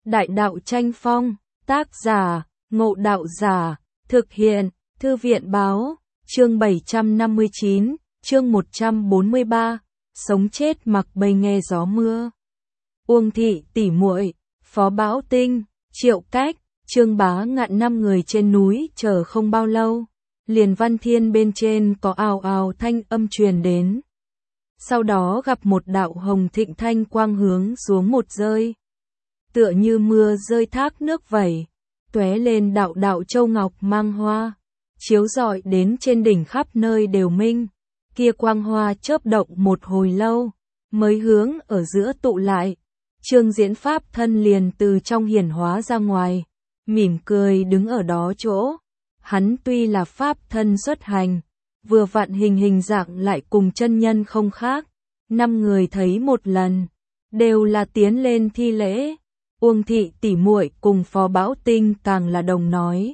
Đại đạo tranh phong, tác giả, Ngộ Đạo Giả, thực hiện, Thư viện báo, chương 759, chương 143, sống chết mặc bay nghe gió mưa. Uông Thị tỷ muội, Phó Bảo Tinh, Triệu Cách, Trương Bá Ngạn 5 người trên núi chờ không bao lâu, liền Văn Thiên bên trên có ào ào thanh âm truyền đến. Sau đó gặp một đạo hồng thịnh thanh quang hướng xuống một rơi. Tựa như mưa rơi thác nước vẩy, tóe lên đạo đạo châu ngọc mang hoa, chiếu rọi đến trên đỉnh khắp nơi đều minh. Kia quang hoa chớp động một hồi lâu, mới hướng ở giữa tụ lại. Trương Diễn pháp thân liền từ trong hiển hóa ra ngoài, mỉm cười đứng ở đó chỗ. Hắn tuy là pháp thân xuất hành, vừa vặn hình dạng lại cùng chân nhân không khác. 5 người thấy một lần, đều là tiến lên thi lễ. Uông Thị tỷ muội cùng Phó Bảo Tinh càng là đồng nói.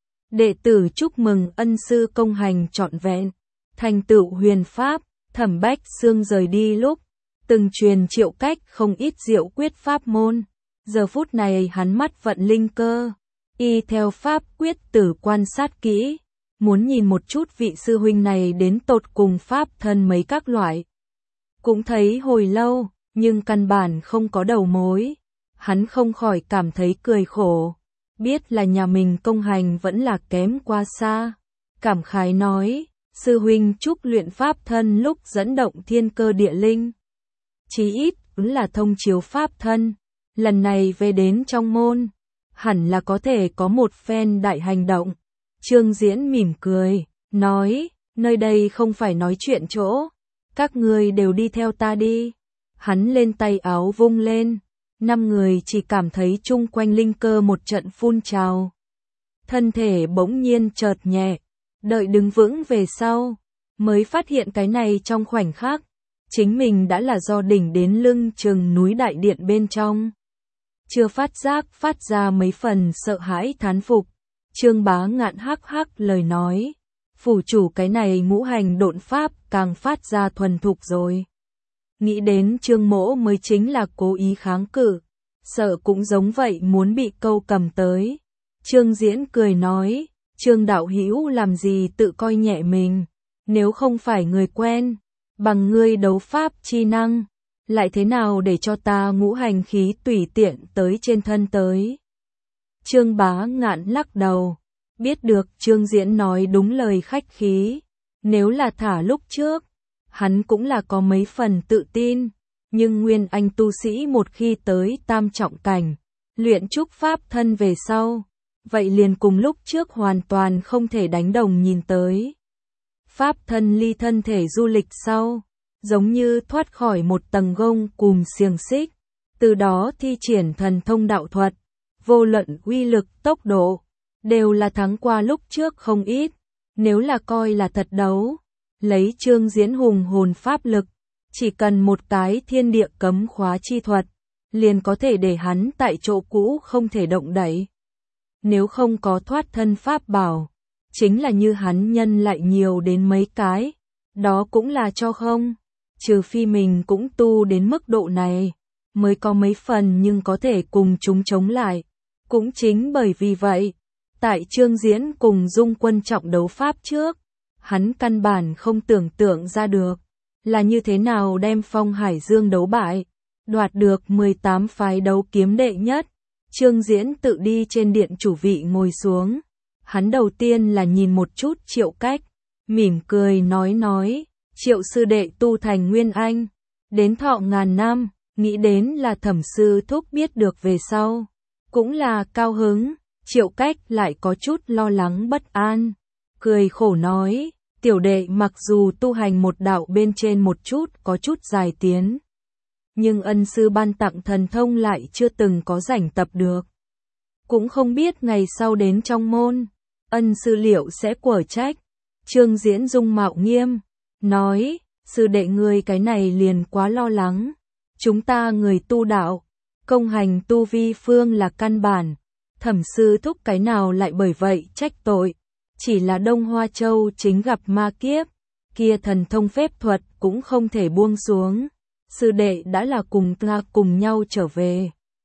Đệ tử chúc mừng ân sư công hành trọn vẹn, thành tựu huyền pháp. Thẩm Bách Xương rời đi lúc, từng truyền Triệu Cách không ít diệu quyết pháp môn. Giờ phút này hắn mắt vận linh cơ, y theo pháp quyết tử quan sát kỹ, muốn nhìn một chút vị sư huynh này đến tột cùng pháp thân mấy các loại. Cũng thấy hồi lâu, nhưng căn bản không có đầu mối. Hắn không khỏi cảm thấy cười khổ, biết là nhà mình công hành vẫn là kém quá xa. Cảm khái nói, sư huynh chúc luyện pháp thân lúc dẫn động thiên cơ địa linh. Chí ít là thông chiếu pháp thân, lần này về đến trong môn, hẳn là có thể có một phen đại hành động. Trương Diễn mỉm cười, nói, nơi đây không phải nói chuyện chỗ, các người đều đi theo ta đi. Hắn lên tay áo vung lên. 5 người chỉ cảm thấy chung quanh linh cơ một trận phun trào. Thân thể bỗng nhiên chợt nhẹ, đợi đứng vững về sau, mới phát hiện cái này trong khoảnh khắc, chính mình đã là do đỉnh đến lưng chừng núi đại điện bên trong. Chưa phát giác phát ra mấy phần sợ hãi thán phục, Trương Bá Ngạn hắc hắc lời nói, phủ chủ cái này ngũ hành độn pháp càng phát ra thuần thục rồi. Nghĩ đến Trương Mỗ mới chính là cố ý kháng cự, sợ cũng giống vậy muốn bị câu cầm tới. Trương Diễn cười nói, Trương đạo hữu làm gì tự coi nhẹ mình, nếu không phải người quen, bằng ngươi đấu pháp chi năng, lại thế nào để cho ta ngũ hành khí tùy tiện tới trên thân tới. Trương Bá Ngạn lắc đầu, biết được Trương Diễn nói đúng lời khách khí, nếu là thả lúc trước, hắn cũng là có mấy phần tự tin, nhưng nguyên anh tu sĩ một khi tới tam trọng cảnh, luyện trúc pháp thân về sau, vậy liền cùng lúc trước hoàn toàn không thể đánh đồng nhìn tới. Pháp thân ly thân thể du lịch sau, giống như thoát khỏi một tầng gông cùm xiềng xích, từ đó thi triển thần thông đạo thuật, vô luận uy lực tốc độ, đều là thắng qua lúc trước không ít. Nếu là coi là thật đấu, lấy Trương Diễn hùng hồn pháp lực, chỉ cần một cái thiên địa cấm khóa chi thuật, liền có thể để hắn tại chỗ cũ không thể động đậy. Nếu không có thoát thân pháp bảo, chính là như hắn nhân lại nhiều đến mấy cái, đó cũng là cho không. Trừ phi mình cũng tu đến mức độ này, mới có mấy phần nhưng có thể cùng chúng chống lại. Cũng chính bởi vì vậy, tại Trương Diễn cùng Dung Quân trọng đấu pháp trước, hắn căn bản không tưởng tượng ra được là như thế nào đem Phong Hải Dương đấu bại, đoạt được 18 phái đấu kiếm đệ nhất. Trương Diễn tự đi trên điện chủ vị ngồi xuống, hắn đầu tiên là nhìn một chút Triệu Cách, mỉm cười nói, Triệu sư đệ tu thành nguyên anh, đến thọ ngàn năm, nghĩ đến là Thẩm sư thúc biết được về sau, cũng là cao hứng. Triệu Cách lại có chút lo lắng bất an, cười khổ nói, tiểu đệ mặc dù tu hành một đạo bên trên một chút có chút dài tiến, nhưng ân sư ban tặng thần thông lại chưa từng có rảnh tập được. Cũng không biết ngày sau đến trong môn, ân sư liệu sẽ quở trách. Trương Diễn dung mạo nghiêm, nói, sư đệ ngươi cái này liền quá lo lắng. Chúng ta người tu đạo, công hành tu vi phương là căn bản. Thẩm sư thúc cái nào lại bởi vậy trách tội. Chỉ là Đông Hoa Châu chính gặp ma kiếp, kia thần thông phép thuật cũng không thể buông xuống. Sư đệ đã là cùng nhau trở về,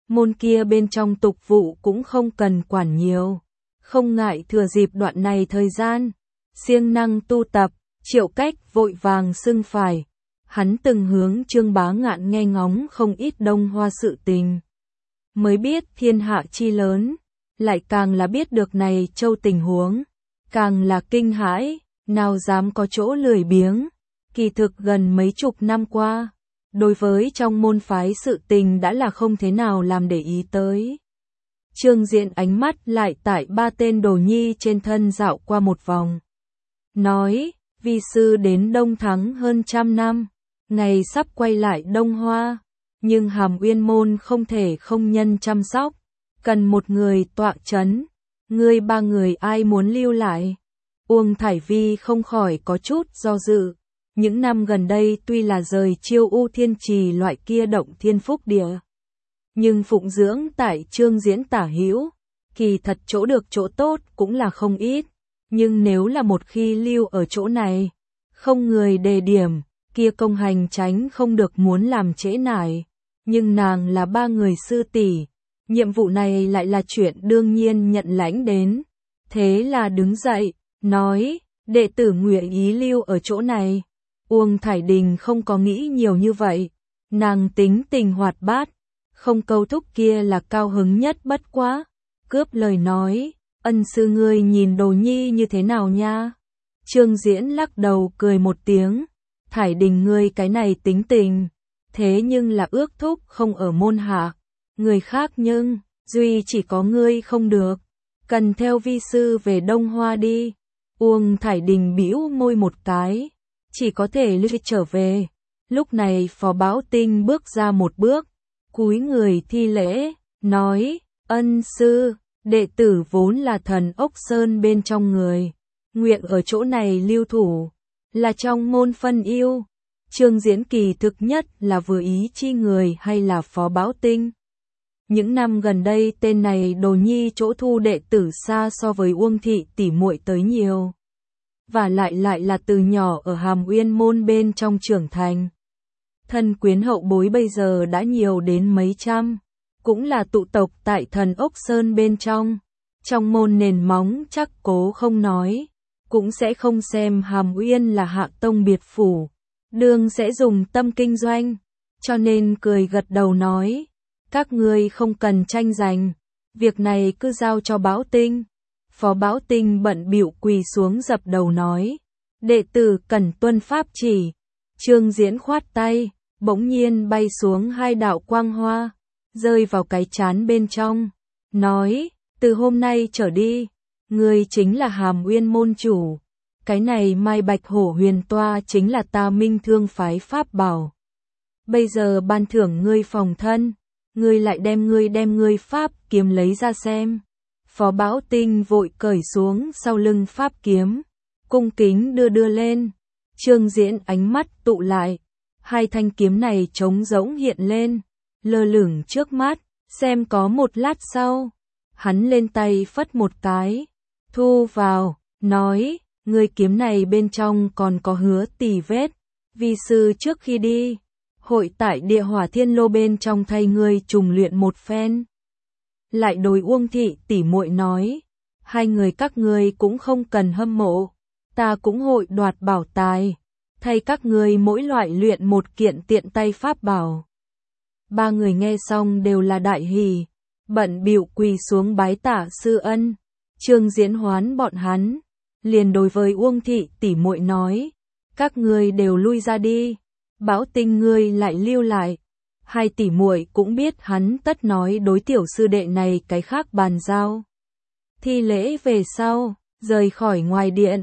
môn kia bên trong tục vụ cũng không cần quản nhiều. Không ngại thừa dịp đoạn này thời gian, siêng năng tu tập, Triệu Cách vội vàng xưng phải. Hắn từng hướng Trương Bá Ngạn nghe ngóng không ít Đông Hoa sự tình. Mới biết thiên hạ chi lớn, lại càng là biết được này châu tình huống, càng là kinh hãi, nào dám có chỗ lười biếng. Kỳ thực gần mấy chục năm qua, đối với trong môn phái sự tình đã là không thế nào làm để ý tới. Trương Diễn ánh mắt lại tại ba tên đồ nhi trên thân dạo qua một vòng. Nói, vi sư đến Đông Thắng hơn 100 năm, ngày sắp quay lại Đông Hoa, nhưng Hàm Uyên môn không thể không nhân chăm sóc, cần một người tọa chấn, ngươi ba người ai muốn lưu lại? Uông Thải Vi không khỏi có chút do dự. Những năm gần đây tuy là rời Chiêu U Thiên Trì loại kia động thiên phúc địa, nhưng phụng dưỡng tại Trương Diễn tả hữu, kỳ thật chỗ được chỗ tốt cũng là không ít. Nhưng nếu là một khi lưu ở chỗ này, không người đề điểm, kia công hành tránh không được muốn làm trễ nải. Nhưng nàng là ba người sư tỷ, nhiệm vụ này lại là chuyện đương nhiên nhận lãnh đến. Thế là đứng dậy, nói, đệ tử nguyện ý lưu ở chỗ này. Uông Thải Đình không có nghĩ nhiều như vậy, nàng tính tình hoạt bát, không câu thúc kia là cao hứng nhất bất quá. Cướp lời nói, ân sư ngươi nhìn đồ nhi như thế nào nha? Trương Diễn lắc đầu cười một tiếng, Thải Đình ngươi cái này tính tình, thế nhưng là ước thúc không ở môn hạ, người khác nhưng, duy chỉ có ngươi không được, cần theo vi sư về Đông Hoa đi. Uông Thải Đình bĩu môi một cái, chỉ có thể lưu trở về. Lúc này Phó Bảo Tinh bước ra một bước, cúi người thi lễ, nói, ân sư, đệ tử vốn là Thần Ốc Sơn bên trong người, nguyện ở chỗ này lưu thủ, là trong môn phân yêu. Trương Diễn kỳ thực nhất là vừa ý chi người hay là Phó Bảo Tinh. Những năm gần đây tên này đồ nhi chỗ thu đệ tử xa so với Uông thị tỷ muội tới nhiều. Và lại là từ nhỏ ở Hàm Uyên môn bên trong trưởng thành. Thân quyến hậu bối bây giờ đã nhiều đến mấy trăm, cũng là tụ tộc tại Thần Ốc Sơn bên trong. Trong môn nền móng chắc cố không nói, cũng sẽ không xem Hàm Uyên là hạ tông biệt phủ, đương sẽ dùng tâm kinh doanh, cho nên cười gật đầu nói, các ngươi không cần tranh giành, việc này cứ giao cho Bảo Tinh. Phó Bảo Tinh bận bịu quỳ xuống dập đầu nói, đệ tử cần tuân pháp chỉ. Trương Diễn khoát tay, bỗng nhiên bay xuống hai đạo quang hoa, rơi vào cái chán bên trong, nói, từ hôm nay trở đi, ngươi chính là Hàm Uyên môn chủ, cái này Mai Bạch Hổ huyền toa chính là ta Minh Thương phái pháp bảo. Bây giờ ban thưởng ngươi phòng thân, ngươi lại đem ngươi pháp kiếm lấy ra xem. Phó Bảo Tinh vội cởi xuống sau lưng pháp kiếm, cung kính đưa lên. Trương Diễn ánh mắt tụ lại, hai thanh kiếm này trống rỗng hiện lên, lơ lửng trước mắt, xem có một lát sau, hắn lên tay phất một cái, thu vào, nói, ngươi kiếm này bên trong còn có hứa tỳ vết, vi sư trước khi đi, hội tại Địa Hỏa Thiên Lô bên trong thay ngươi trùng luyện một phen. Lại đối Uông thị tỷ muội nói, hai người các ngươi cũng không cần hâm mộ, ta cũng hội đoạt bảo tài, thay các ngươi mỗi loại luyện một kiện tiện tay pháp bảo. Ba người nghe xong đều là đại hỉ, bận bịu quỳ xuống bái tạ sư ân. Trương Diễn hoán bọn hắn, liền đối với Uông thị tỷ muội nói, các ngươi đều lui ra đi, Bảo Tinh ngươi lại lưu lại. Hai tỷ muội cũng biết hắn tất nói đối tiểu sư đệ này cái khác bàn giao. Thi lễ về sau, rời khỏi ngoài điện,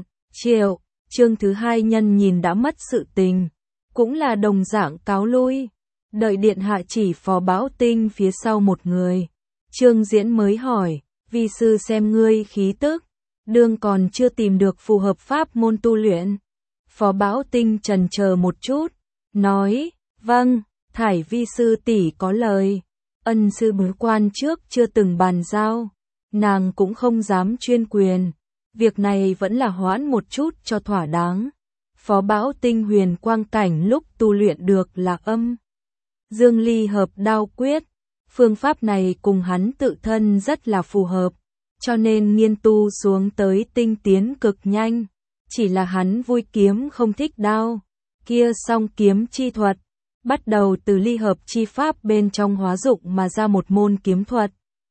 Trương thứ hai nhân nhìn đã mất sự tình, cũng là đồng dạng cáo lui, đợi điện hạ chỉ Phó Bảo Tinh phía sau một người. Trương Diễn mới hỏi, vi sư xem ngươi khí tức, đương còn chưa tìm được phù hợp pháp môn tu luyện. Phó Bảo Tinh chần chờ một chút, nói, vâng. Thải vi sư tỷ có lời, ân sư bối quan trước chưa từng bàn giao, nàng cũng không dám chuyên quyền, việc này vẫn là hoãn một chút cho thỏa đáng. Phó Bảo Tinh huyền quang cảnh lúc tu luyện được là âm dương ly hợp đao quyết, Phương pháp này cùng hắn tự thân rất là phù hợp, cho nên nghiên tu xuống tới tinh tiến cực nhanh. Chỉ là hắn vui kiếm không thích đao. Kia song kiếm chi thuật, bắt đầu từ ly hợp chi pháp bên trong hóa dụng mà ra một môn kiếm thuật.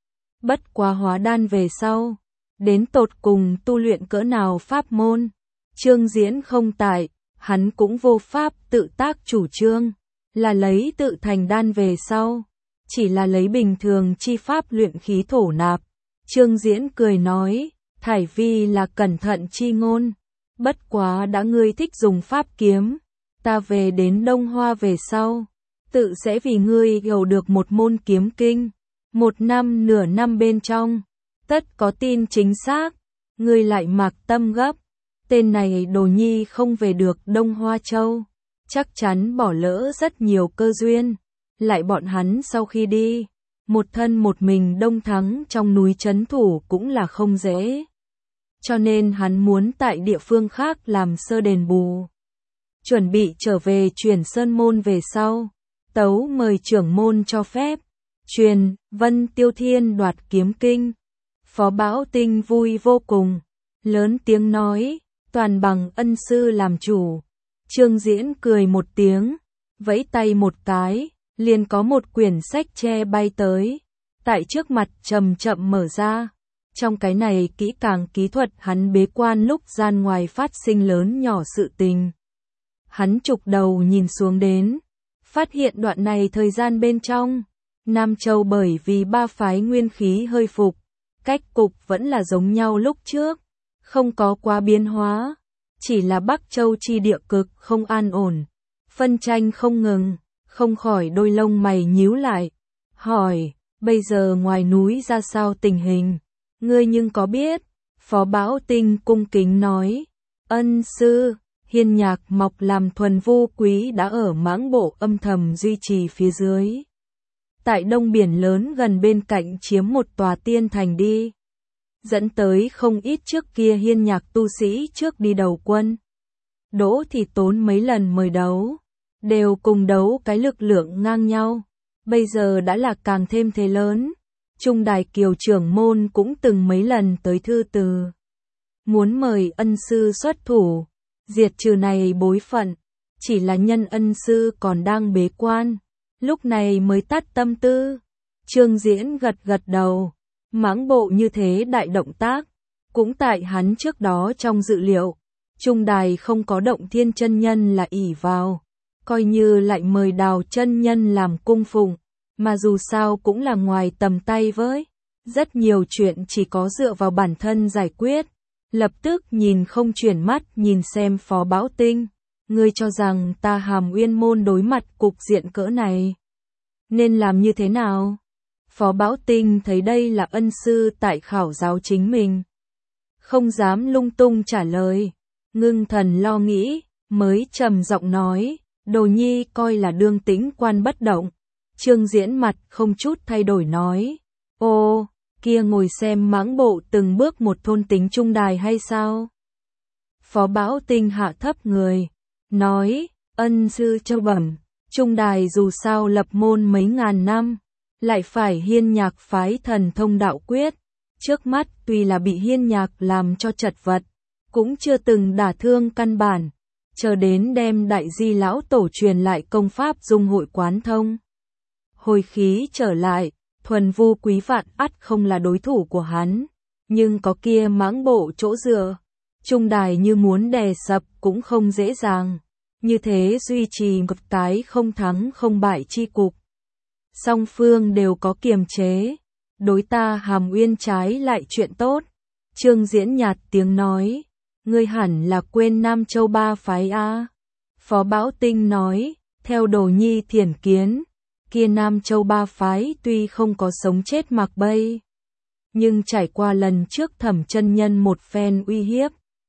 Bất quá hóa đan về sau, đến tột cùng tu luyện cỡ nào pháp môn, Trương Diễn không tại, hắn cũng vô pháp tự tác chủ trương, là lấy tự thành đan về sau, chỉ là lấy bình thường chi pháp luyện khí thổ nạp. Trương Diễn cười nói, thải vi là cẩn thận chi ngôn, bất quá đã ngươi thích dùng pháp kiếm, ta về đến Đông Hoa về sau, tự sẽ vì ngươi hiểu được một môn kiếm kinh, 1 năm nửa năm bên trong, tất có tin chính xác, ngươi lại mặc tâm gấp, tên này Đồ Nhi không về được Đông Hoa Châu, chắc chắn bỏ lỡ rất nhiều cơ duyên, lại bọn hắn sau khi đi, một thân một mình đông thắng trong núi trấn thủ cũng là không dễ. Cho nên hắn muốn tại địa phương khác làm sơ đền bù. Chuẩn bị trở về chuyển sơn môn về sau, tấu mời trưởng môn cho phép, truyền Vân Tiêu Thiên đoạt kiếm kinh. Phó Bảo Tinh vui vô cùng, lớn tiếng nói, toàn bằng ân sư làm chủ. Trương Diễn cười một tiếng, vẫy tay một cái, liền có một quyển sách tre bay tới, tại trước mặt chậm chậm mở ra. Trong cái này kỹ càng kỹ thuật hắn bế quan lúc gian ngoài phát sinh lớn nhỏ sự tình. Hắn chụp đầu nhìn xuống đến, phát hiện đoạn này thời gian bên trong, Nam Châu bởi vì ba phái nguyên khí hơi phục, cách cục vẫn là giống nhau lúc trước, không có quá biến hóa, chỉ là Bắc Châu chi địa cực không an ổn, phân tranh không ngừng, không khỏi đôi lông mày nhíu lại, hỏi, bây giờ ngoài núi ra sao tình hình, ngươi nhưng có biết? Phó Bảo Tinh cung kính nói, ân sư, hiên nhạc mọc làm thuần vu quý đã ở mãng bộ âm thầm duy trì phía dưới. Tại đông biển lớn gần bên cạnh chiếm một tòa tiên thành đi. Dẫn tới không ít trước kia hiên nhạc tu sĩ trước đi đầu quân. Đỗ thì tốn mấy lần mời đấu, đều cùng đấu cái lực lượng ngang nhau. Bây giờ đã là càng thêm thế lớn. Trung Đài Kiều trưởng môn cũng từng mấy lần tới thư từ. Muốn mời ân sư xuất thủ, diệt trừ này bối phận, chỉ là nhân ân sư còn đang bế quan, lúc này mới tắt tâm tư. Trương Diễn gật gật đầu, mãng bộ như thế đại động tác, cũng tại hắn trước đó trong dự liệu, Trung Đài không có động thiên chân nhân là ỷ vào, coi như lại mời Đào chân nhân làm cung phụng, mà dù sao cũng là ngoài tầm tay với, rất nhiều chuyện chỉ có dựa vào bản thân giải quyết. Lập tức nhìn không chuyển mắt nhìn xem Phó Bảo Tinh, ngươi cho rằng ta Hàm Uyên môn đối mặt cục diện cỡ này nên làm như thế nào? Phó Bảo Tinh thấy đây là ân sư tại khảo giáo chính mình, không dám lung tung trả lời, ngưng thần lo nghĩ, mới trầm giọng nói, Đồ Nhi coi là đương tĩnh quan bất động. Trương Diễn mặt không chút thay đổi nói, ô, kia ngồi xem mãng bộ từng bước một thôn tính Trung Đài hay sao? Phó Bảo Tinh hạ thấp người, nói, ân sư châu bẩm, Trung Đài dù sao lập môn mấy ngàn năm, lại phải hiên nhạc phái thần thông đạo quyết, trước mắt tuy là bị hiên nhạc làm cho chật vật, cũng chưa từng đả thương căn bản, chờ đến đem đại di lão tổ truyền lại công pháp dung hội quán thông. Hồi khí trở lại, thuần vu quý vạn ắt không là đối thủ của hắn, nhưng có kia mãng bộ chỗ dựa, Trung Đài như muốn đè sập cũng không dễ dàng, như thế duy trì một cái không thắng không bại chi cục. Song phương đều có kiềm chế, đối ta Hàm Uyên trái lại chuyện tốt. Trương Diễn nhạt tiếng nói, ngươi hẳn là quên Nam Châu ba phái a. Phó Bảo Tinh nói, theo Đồ Nhi thiển kiến, kia Nam Châu ba phái tuy không có sống chết mặc bay, nhưng trải qua lần trước Thẩm chân nhân một phen uy hiếp,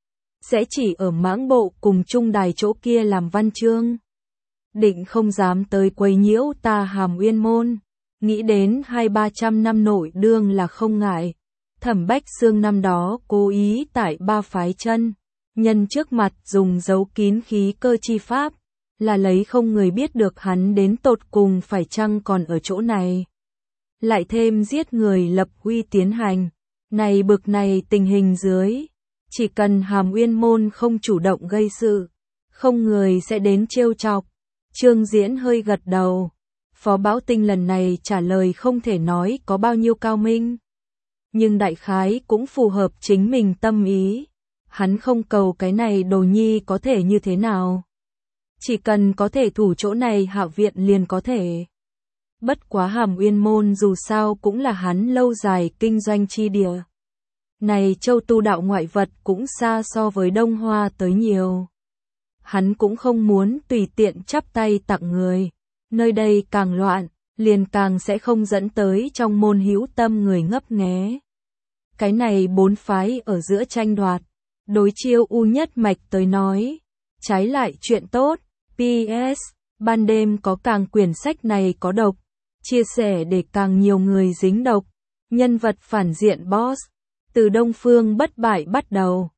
sẽ chỉ ở mãng bộ cùng Trung Đài chỗ kia làm văn chương, định không dám tới quấy nhiễu ta Hàm Uyên môn, nghĩ đến 200-300 năm nội đương là không ngại. Thẩm Bách Xương năm đó cố ý tại ba phái chân, nhân trước mặt dùng giấu kín khí cơ chi pháp, là lấy không người biết được hắn đến tột cùng phải chăng còn ở chỗ này. lại thêm giết người lập uy tiến hành. Này bực này tình hình dưới, chỉ cần Hàm Uyên Môn không chủ động gây sự, không người sẽ đến trêu chọc. Trương Diễn hơi gật đầu. Phó Bảo Tinh lần này trả lời không thể nói có bao nhiêu cao minh, nhưng đại khái cũng phù hợp chính mình tâm ý. Hắn không cầu cái này đồ nhi có thể như thế nào, chỉ cần có thể thủ chỗ này Hạo viện liền có thể. Bất quá Hàm Uyên Môn dù sao cũng là hắn lâu dài kinh doanh chi địa. Này châu tu đạo ngoại vật cũng xa so với Đông Hoa tới nhiều. Hắn cũng không muốn tùy tiện chắp tay tặng người. Nơi đây càng loạn, liền càng sẽ không dẫn tới trong môn hữu tâm người ngấp nghé. Cái này bốn phái ở giữa tranh đoạt, đối Chiêu U nhất mạch tới nói, trái lại chuyện tốt. PS, ban đêm có càng quyển sách này có độc, chia sẻ để càng nhiều người dính độc. Nhân vật phản diện boss, từ Đông Phương bất bại bắt đầu.